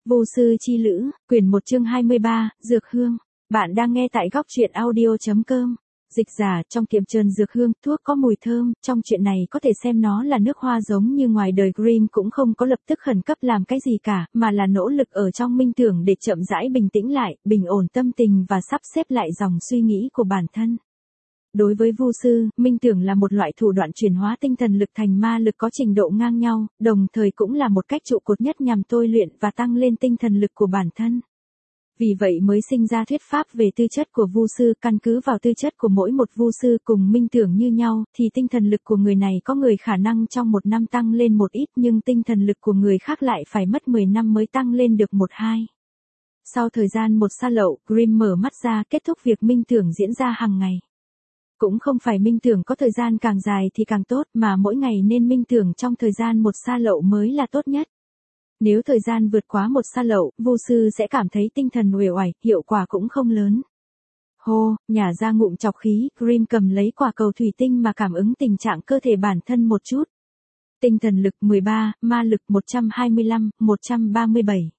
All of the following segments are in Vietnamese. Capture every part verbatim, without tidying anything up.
Vô sư chi lữ, quyển một chương hai mươi ba, Dược hương. Bạn đang nghe tại góc truyện audio chấm com. Dịch giả, trong tiệm trơn dược hương, thuốc có mùi thơm, trong chuyện này có thể xem nó là nước hoa giống như ngoài đời. Grimm cũng không có lập tức khẩn cấp làm cái gì cả, mà là nỗ lực ở trong minh tưởng để chậm rãi bình tĩnh lại, bình ổn tâm tình và sắp xếp lại dòng suy nghĩ của bản thân. Đối với vu sư, minh tưởng là một loại thủ đoạn chuyển hóa tinh thần lực thành ma lực có trình độ ngang nhau, đồng thời cũng là một cách trụ cột nhất nhằm tôi luyện và tăng lên tinh thần lực của bản thân. Vì vậy mới sinh ra thuyết pháp về tư chất của vu sư. Căn cứ vào tư chất của mỗi một vu sư cùng minh tưởng như nhau, thì tinh thần lực của người này có người khả năng trong một năm tăng lên một ít, nhưng tinh thần lực của người khác lại phải mất mười năm mới tăng lên được một hai. Sau thời gian một sa lậu, Grimm mở mắt ra, kết thúc việc minh tưởng diễn ra hàng ngày. Cũng không phải minh tưởng có thời gian càng dài thì càng tốt, mà mỗi ngày nên minh tưởng trong thời gian một sa lậu mới là tốt nhất. Nếu thời gian vượt quá một sa lậu, vu sư sẽ cảm thấy tinh thần uể oải, hiệu quả cũng không lớn. Hô, nhả ra ngụm trọc khí, Grimm cầm lấy quả cầu thủy tinh mà cảm ứng tình trạng cơ thể bản thân một chút. Tinh thần lực mười ba, ma lực một trăm hai mươi lăm, một trăm ba mươi bảy.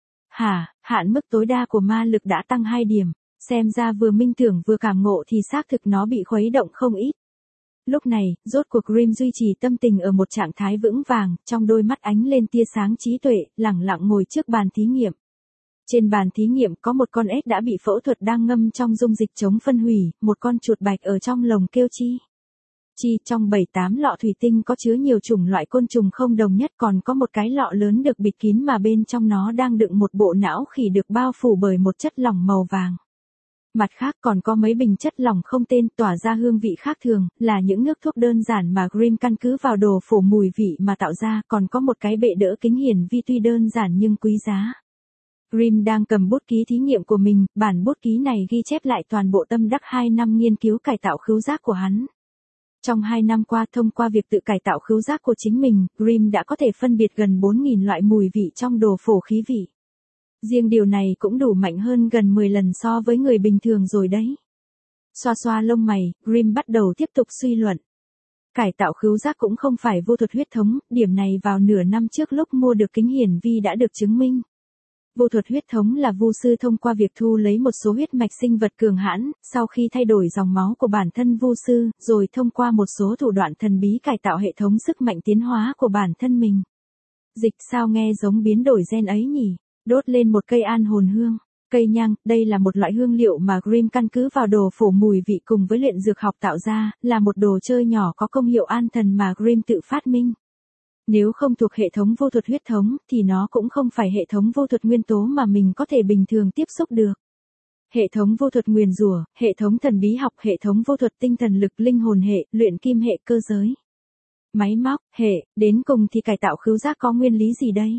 Hả, hạn mức tối đa của ma lực đã tăng hai điểm. Xem ra vừa minh tưởng vừa cảm ngộ thì xác thực nó bị khuấy động không ít. Lúc này, rốt cuộc Grimm duy trì tâm tình ở một trạng thái vững vàng, trong đôi mắt ánh lên tia sáng trí tuệ, lẳng lặng ngồi trước bàn thí nghiệm. Trên bàn thí nghiệm có một con ếch đã bị phẫu thuật đang ngâm trong dung dịch chống phân hủy, một con chuột bạch ở trong lồng kêu chi. Chi, trong bảy tám lọ thủy tinh có chứa nhiều chủng loại côn trùng không đồng nhất, còn có một cái lọ lớn được bịt kín mà bên trong nó đang đựng một bộ não khỉ được bao phủ bởi một chất lỏng màu vàng. Mặt khác còn có mấy bình chất lỏng không tên tỏa ra hương vị khác thường, là những nước thuốc đơn giản mà Grimm căn cứ vào đồ phổ mùi vị mà tạo ra, còn có một cái bệ đỡ kính hiển vi tuy đơn giản nhưng quý giá. Grimm đang cầm bút ký thí nghiệm của mình, bản bút ký này ghi chép lại toàn bộ tâm đắc hai năm nghiên cứu cải tạo khứu giác của hắn. Trong hai năm qua, thông qua việc tự cải tạo khứu giác của chính mình, Grimm đã có thể phân biệt gần bốn nghìn loại mùi vị trong đồ phổ khí vị. Riêng điều này cũng đủ mạnh hơn gần mười lần so với người bình thường rồi đấy. Xoa xoa lông mày, Grimm bắt đầu tiếp tục suy luận. Cải tạo khứu giác cũng không phải vô thuật huyết thống, điểm này vào nửa năm trước lúc mua được kính hiển vi đã được chứng minh. Vô thuật huyết thống là vu sư thông qua việc thu lấy một số huyết mạch sinh vật cường hãn, sau khi thay đổi dòng máu của bản thân vu sư, rồi thông qua một số thủ đoạn thần bí cải tạo hệ thống sức mạnh tiến hóa của bản thân mình. Dịch sao nghe giống biến đổi gen ấy nhỉ? Đốt lên một cây an hồn hương. Cây nhang, đây là một loại hương liệu mà Grimm căn cứ vào đồ phổ mùi vị cùng với luyện dược học tạo ra, là một đồ chơi nhỏ có công hiệu an thần mà Grimm tự phát minh. Nếu không thuộc hệ thống vô thuật huyết thống, thì nó cũng không phải hệ thống vô thuật nguyên tố mà mình có thể bình thường tiếp xúc được. Hệ thống vô thuật nguyền rủa, hệ thống thần bí học, hệ thống vô thuật tinh thần lực, linh hồn hệ, luyện kim hệ, cơ giới, máy móc, hệ, đến cùng thì cải tạo khứu giác có nguyên lý gì đây?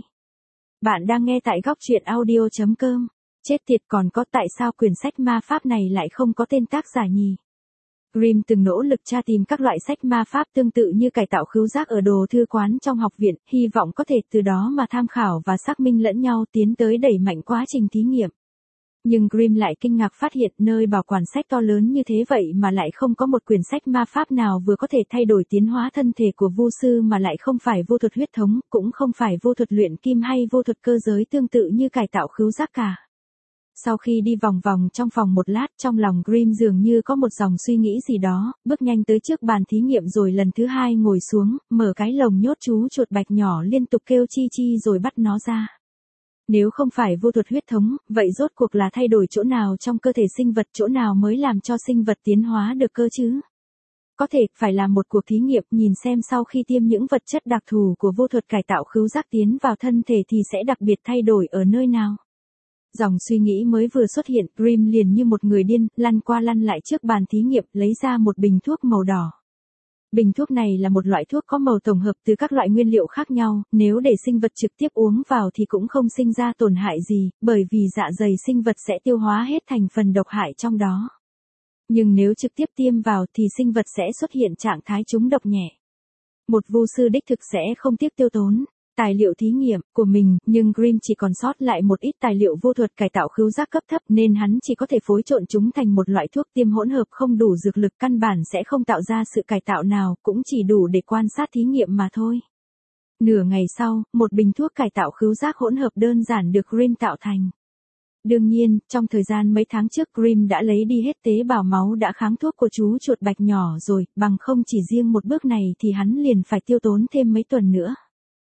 Bạn đang nghe tại góc truyện audio chấm com. Chết tiệt, còn có tại sao quyển sách ma pháp này lại không có tên tác giả nhỉ? Grimm từng nỗ lực tra tìm các loại sách ma pháp tương tự như cải tạo khứu giác ở đồ thư quán trong học viện, hy vọng có thể từ đó mà tham khảo và xác minh lẫn nhau, tiến tới đẩy mạnh quá trình thí nghiệm. Nhưng Grimm lại kinh ngạc phát hiện nơi bảo quản sách to lớn như thế vậy mà lại không có một quyển sách ma pháp nào vừa có thể thay đổi tiến hóa thân thể của vu sư mà lại không phải vô thuật huyết thống, cũng không phải vô thuật luyện kim hay vô thuật cơ giới tương tự như cải tạo khứu giác cả. Sau khi đi vòng vòng trong phòng một lát, trong lòng Grimm dường như có một dòng suy nghĩ gì đó, bước nhanh tới trước bàn thí nghiệm rồi lần thứ hai ngồi xuống, mở cái lồng nhốt chú chuột bạch nhỏ liên tục kêu chi chi rồi bắt nó ra. Nếu không phải vô thuật huyết thống, vậy rốt cuộc là thay đổi chỗ nào trong cơ thể sinh vật, chỗ nào mới làm cho sinh vật tiến hóa được cơ chứ? Có thể, phải làm một cuộc thí nghiệm, nhìn xem sau khi tiêm những vật chất đặc thù của vô thuật cải tạo khứu giác tiến vào thân thể thì sẽ đặc biệt thay đổi ở nơi nào. Dòng suy nghĩ mới vừa xuất hiện, Grimm liền như một người điên, lăn qua lăn lại trước bàn thí nghiệm, lấy ra một bình thuốc màu đỏ. Bình thuốc này là một loại thuốc có màu tổng hợp từ các loại nguyên liệu khác nhau, nếu để sinh vật trực tiếp uống vào thì cũng không sinh ra tổn hại gì, bởi vì dạ dày sinh vật sẽ tiêu hóa hết thành phần độc hại trong đó. Nhưng nếu trực tiếp tiêm vào thì sinh vật sẽ xuất hiện trạng thái trúng độc nhẹ. Một vu sư đích thực sẽ không tiếc tiêu tốn tài liệu thí nghiệm của mình, nhưng Grimm chỉ còn sót lại một ít tài liệu vô thuật cải tạo khứu giác cấp thấp nên hắn chỉ có thể phối trộn chúng thành một loại thuốc tiêm hỗn hợp không đủ dược lực, căn bản sẽ không tạo ra sự cải tạo nào, cũng chỉ đủ để quan sát thí nghiệm mà thôi. Nửa ngày sau, một bình thuốc cải tạo khứu giác hỗn hợp đơn giản được Grimm tạo thành. Đương nhiên, trong thời gian mấy tháng trước Grimm đã lấy đi hết tế bào máu đã kháng thuốc của chú chuột bạch nhỏ rồi, bằng không chỉ riêng một bước này thì hắn liền phải tiêu tốn thêm mấy tuần nữa.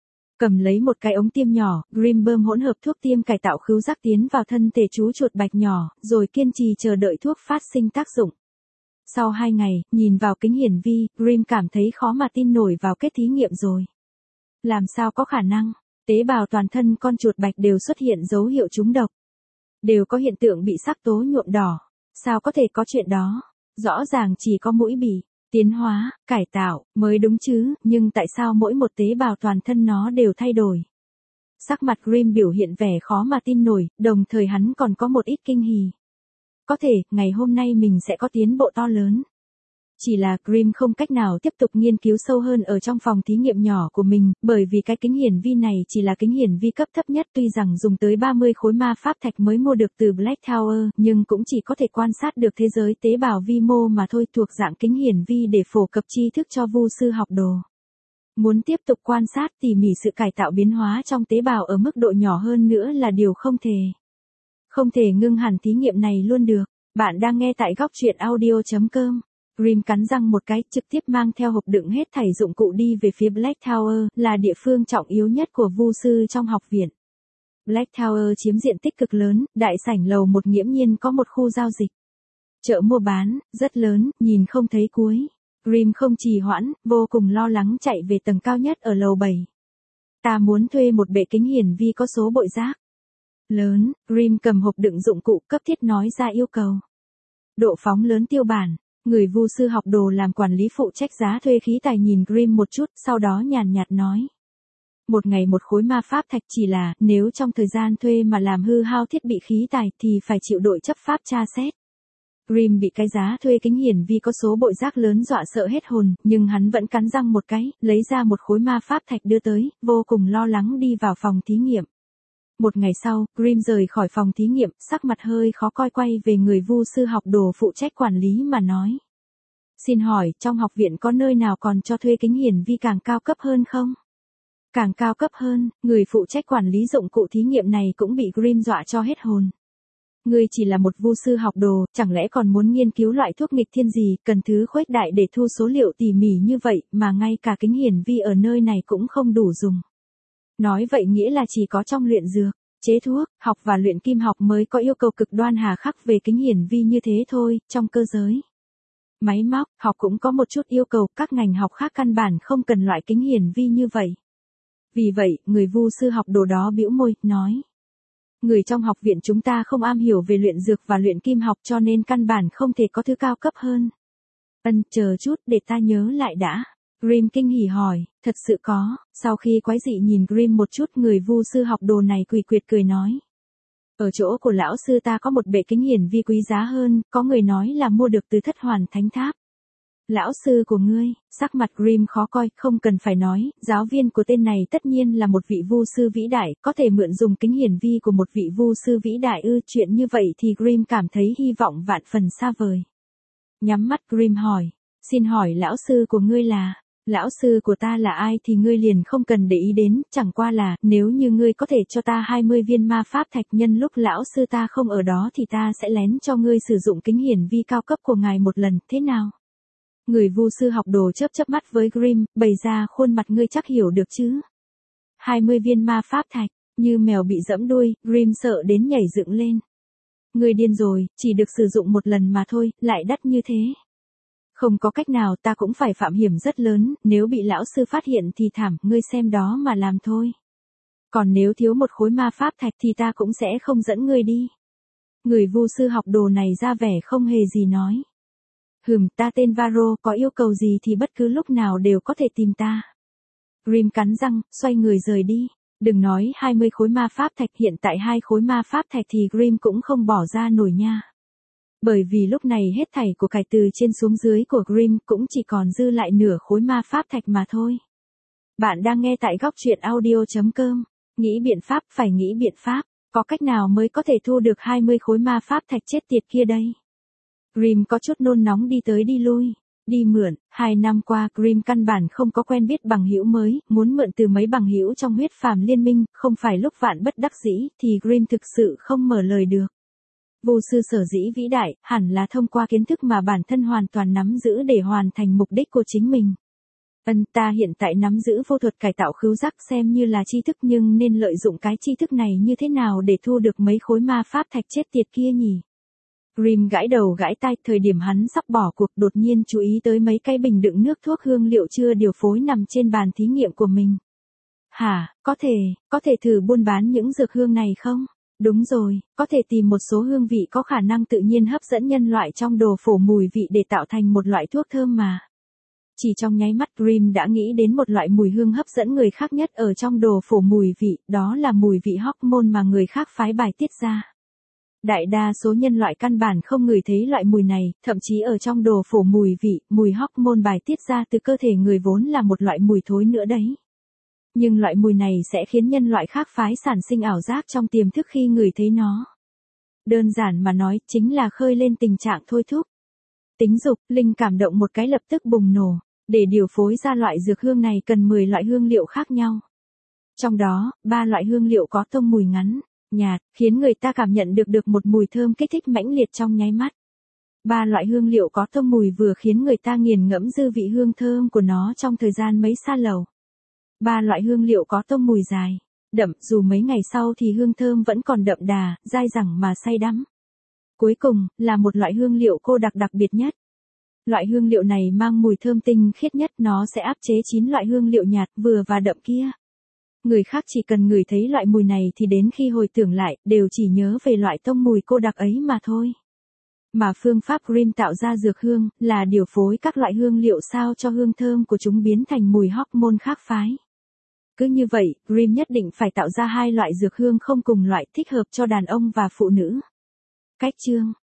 Cầm lấy một cái ống tiêm nhỏ, Grimm bơm hỗn hợp thuốc tiêm cải tạo khứu giác tiến vào thân thể chú chuột bạch nhỏ, rồi kiên trì chờ đợi thuốc phát sinh tác dụng. Sau hai ngày, nhìn vào kính hiển vi, Grimm cảm thấy khó mà tin nổi vào kết thí nghiệm rồi. Làm sao có khả năng, tế bào toàn thân con chuột bạch đều xuất hiện dấu hiệu trúng độc. Đều có hiện tượng bị sắc tố nhuộm đỏ. Sao có thể có chuyện đó? Rõ ràng chỉ có mũi bị tiến hóa, cải tạo, mới đúng chứ, nhưng tại sao mỗi một tế bào toàn thân nó đều thay đổi? Sắc mặt Grimm biểu hiện vẻ khó mà tin nổi, đồng thời hắn còn có một ít kinh hỉ. Có thể, ngày hôm nay mình sẽ có tiến bộ to lớn. Chỉ là Grimm không cách nào tiếp tục nghiên cứu sâu hơn ở trong phòng thí nghiệm nhỏ của mình, bởi vì cái kính hiển vi này chỉ là kính hiển vi cấp thấp nhất, tuy rằng dùng tới ba mươi khối ma pháp thạch mới mua được từ Black Tower, nhưng cũng chỉ có thể quan sát được thế giới tế bào vi mô mà thôi, thuộc dạng kính hiển vi để phổ cập tri thức cho vu sư học đồ. Muốn tiếp tục quan sát tỉ mỉ sự cải tạo biến hóa trong tế bào ở mức độ nhỏ hơn nữa là điều không thể. Không thể ngưng hẳn thí nghiệm này luôn được. Bạn đang nghe tại góc truyện audio chấm com. Grimm cắn răng một cái, trực tiếp mang theo hộp đựng hết thảy dụng cụ đi về phía Black Tower, là địa phương trọng yếu nhất của vu sư trong học viện. Black Tower chiếm diện tích cực lớn, đại sảnh lầu một nghiễm nhiên có một khu giao dịch. Chợ mua bán, rất lớn, nhìn không thấy cuối. Grimm không trì hoãn, vô cùng lo lắng chạy về tầng cao nhất ở lầu bảy. Ta muốn thuê một bệ kính hiển vi có số bội giác lớn. Grimm cầm hộp đựng dụng cụ cấp thiết nói ra yêu cầu. Độ phóng lớn tiêu bản. Người vu sư học đồ làm quản lý phụ trách giá thuê khí tài nhìn Grimm một chút, sau đó nhàn nhạt nói. Một ngày một khối ma pháp thạch, chỉ là, nếu trong thời gian thuê mà làm hư hao thiết bị khí tài thì phải chịu đội chấp pháp tra xét. Grimm bị cái giá thuê kính hiển vi có số bội giác lớn dọa sợ hết hồn, nhưng hắn vẫn cắn răng một cái, lấy ra một khối ma pháp thạch đưa tới, vô cùng lo lắng đi vào phòng thí nghiệm. Một ngày sau, Grimm rời khỏi phòng thí nghiệm, sắc mặt hơi khó coi, quay về người vu sư học đồ phụ trách quản lý mà nói. Xin hỏi, trong học viện có nơi nào còn cho thuê kính hiển vi càng cao cấp hơn không? Càng cao cấp hơn, người phụ trách quản lý dụng cụ thí nghiệm này cũng bị Grimm dọa cho hết hồn. Ngươi chỉ là một vu sư học đồ, chẳng lẽ còn muốn nghiên cứu loại thuốc nghịch thiên gì, cần thứ khuếch đại để thu số liệu tỉ mỉ như vậy, mà ngay cả kính hiển vi ở nơi này cũng không đủ dùng. Nói vậy nghĩa là chỉ có trong luyện dược, chế thuốc, học và luyện kim học mới có yêu cầu cực đoan hà khắc về kính hiển vi như thế thôi, trong cơ giới. Máy móc, học cũng có một chút yêu cầu, các ngành học khác căn bản không cần loại kính hiển vi như vậy. Vì vậy, người vu sư học đồ đó bĩu môi, nói. Người trong học viện chúng ta không am hiểu về luyện dược và luyện kim học cho nên căn bản không thể có thứ cao cấp hơn. Ân, chờ chút, để ta nhớ lại đã. Grimm kinh hỉ hỏi, thật sự có. Sau khi quái dị nhìn Grimm một chút, người vu sư học đồ này quỳ quyệt cười nói. Ở chỗ của lão sư ta có một bệ kính hiển vi quý giá hơn, có người nói là mua được từ Thất Hoàn Thánh Tháp. Lão sư của ngươi, sắc mặt Grimm khó coi, không cần phải nói, giáo viên của tên này tất nhiên là một vị vu sư vĩ đại, có thể mượn dùng kính hiển vi của một vị vu sư vĩ đại ư, chuyện như vậy thì Grimm cảm thấy hy vọng vạn phần xa vời. Nhắm mắt Grimm hỏi, xin hỏi lão sư của ngươi là, lão sư của ta là ai thì ngươi liền không cần để ý đến, chẳng qua là, nếu như ngươi có thể cho ta hai mươi viên ma pháp thạch nhân lúc lão sư ta không ở đó thì ta sẽ lén cho ngươi sử dụng kính hiển vi cao cấp của ngài một lần, thế nào? Người vu sư học đồ chớp chớp mắt với Grimm, bày ra khuôn mặt ngươi chắc hiểu được chứ. hai mươi viên ma pháp thạch, như mèo bị dẫm đuôi, Grimm sợ đến nhảy dựng lên. Ngươi điên rồi, chỉ được sử dụng một lần mà thôi, lại đắt như thế. Không có cách nào, ta cũng phải phạm hiểm rất lớn, nếu bị lão sư phát hiện thì thảm, ngươi xem đó mà làm thôi. Còn nếu thiếu một khối ma pháp thạch thì ta cũng sẽ không dẫn ngươi đi. Người vu sư học đồ này ra vẻ không hề gì nói. Hừm, ta tên Varro, có yêu cầu gì thì bất cứ lúc nào đều có thể tìm ta. Grimm cắn răng, xoay người rời đi. Đừng nói hai mươi khối ma pháp thạch, hiện tại hai khối ma pháp thạch thì Grimm cũng không bỏ ra nổi nha. Bởi vì lúc này hết thảy của cải từ trên xuống dưới của Grimm cũng chỉ còn dư lại nửa khối ma pháp thạch mà thôi. Bạn đang nghe tại góc truyện audio chấm com. Nghĩ biện pháp, phải nghĩ biện pháp. Có cách nào mới có thể thu được hai mươi khối ma pháp thạch chết tiệt kia đây? Grimm có chút nôn nóng đi tới đi lui. Đi mượn, hai năm qua Grimm căn bản không có quen biết bằng hữu mới, muốn mượn từ mấy bằng hữu trong huyết phàm liên minh, không phải lúc vạn bất đắc dĩ, thì Grimm thực sự không mở lời được. Vô sư sở dĩ vĩ đại, hẳn là thông qua kiến thức mà bản thân hoàn toàn nắm giữ để hoàn thành mục đích của chính mình. Ân ta hiện tại nắm giữ vô thuật cải tạo khứu giác xem như là tri thức nhưng nên lợi dụng cái tri thức này như thế nào để thu được mấy khối ma pháp thạch chết tiệt kia nhỉ? Grimm gãi đầu gãi tai, thời điểm hắn sắp bỏ cuộc đột nhiên chú ý tới mấy cái bình đựng nước thuốc hương liệu chưa điều phối nằm trên bàn thí nghiệm của mình. Hả, có thể, có thể thử buôn bán những dược hương này không? Đúng rồi, có thể tìm một số hương vị có khả năng tự nhiên hấp dẫn nhân loại trong đồ phổ mùi vị để tạo thành một loại thuốc thơm mà. Chỉ trong nháy mắt Grimm đã nghĩ đến một loại mùi hương hấp dẫn người khác nhất ở trong đồ phổ mùi vị, đó là mùi vị hormone mà người khác phái bài tiết ra. Đại đa số nhân loại căn bản không ngửi thấy loại mùi này, thậm chí ở trong đồ phổ mùi vị, mùi hormone bài tiết ra từ cơ thể người vốn là một loại mùi thối nữa đấy. Nhưng loại mùi này sẽ khiến nhân loại khác phái sản sinh ảo giác trong tiềm thức khi ngửi thấy nó. Đơn giản mà nói, chính là khơi lên tình trạng thôi thúc. Tính dục, linh cảm động một cái lập tức bùng nổ. Để điều phối ra loại dược hương này cần mười loại hương liệu khác nhau. Trong đó, ba loại hương liệu có tông mùi ngắn, nhạt, khiến người ta cảm nhận được được một mùi thơm kích thích mãnh liệt trong nháy mắt. Ba loại hương liệu có tông mùi vừa khiến người ta nghiền ngẫm dư vị hương thơm của nó trong thời gian mấy sa lầu. Ba loại hương liệu có tông mùi dài, đậm, dù mấy ngày sau thì hương thơm vẫn còn đậm đà, dai dẳng mà say đắm. Cuối cùng, là một loại hương liệu cô đặc đặc biệt nhất. Loại hương liệu này mang mùi thơm tinh khiết nhất, nó sẽ áp chế chín loại hương liệu nhạt, vừa và đậm kia. Người khác chỉ cần ngửi thấy loại mùi này thì đến khi hồi tưởng lại, đều chỉ nhớ về loại tông mùi cô đặc ấy mà thôi. Mà phương pháp Grimm tạo ra dược hương, là điều phối các loại hương liệu sao cho hương thơm của chúng biến thành mùi hormone khác phái. Cứ như vậy, Grimm nhất định phải tạo ra hai loại dược hương không cùng loại thích hợp cho đàn ông và phụ nữ. Cách chương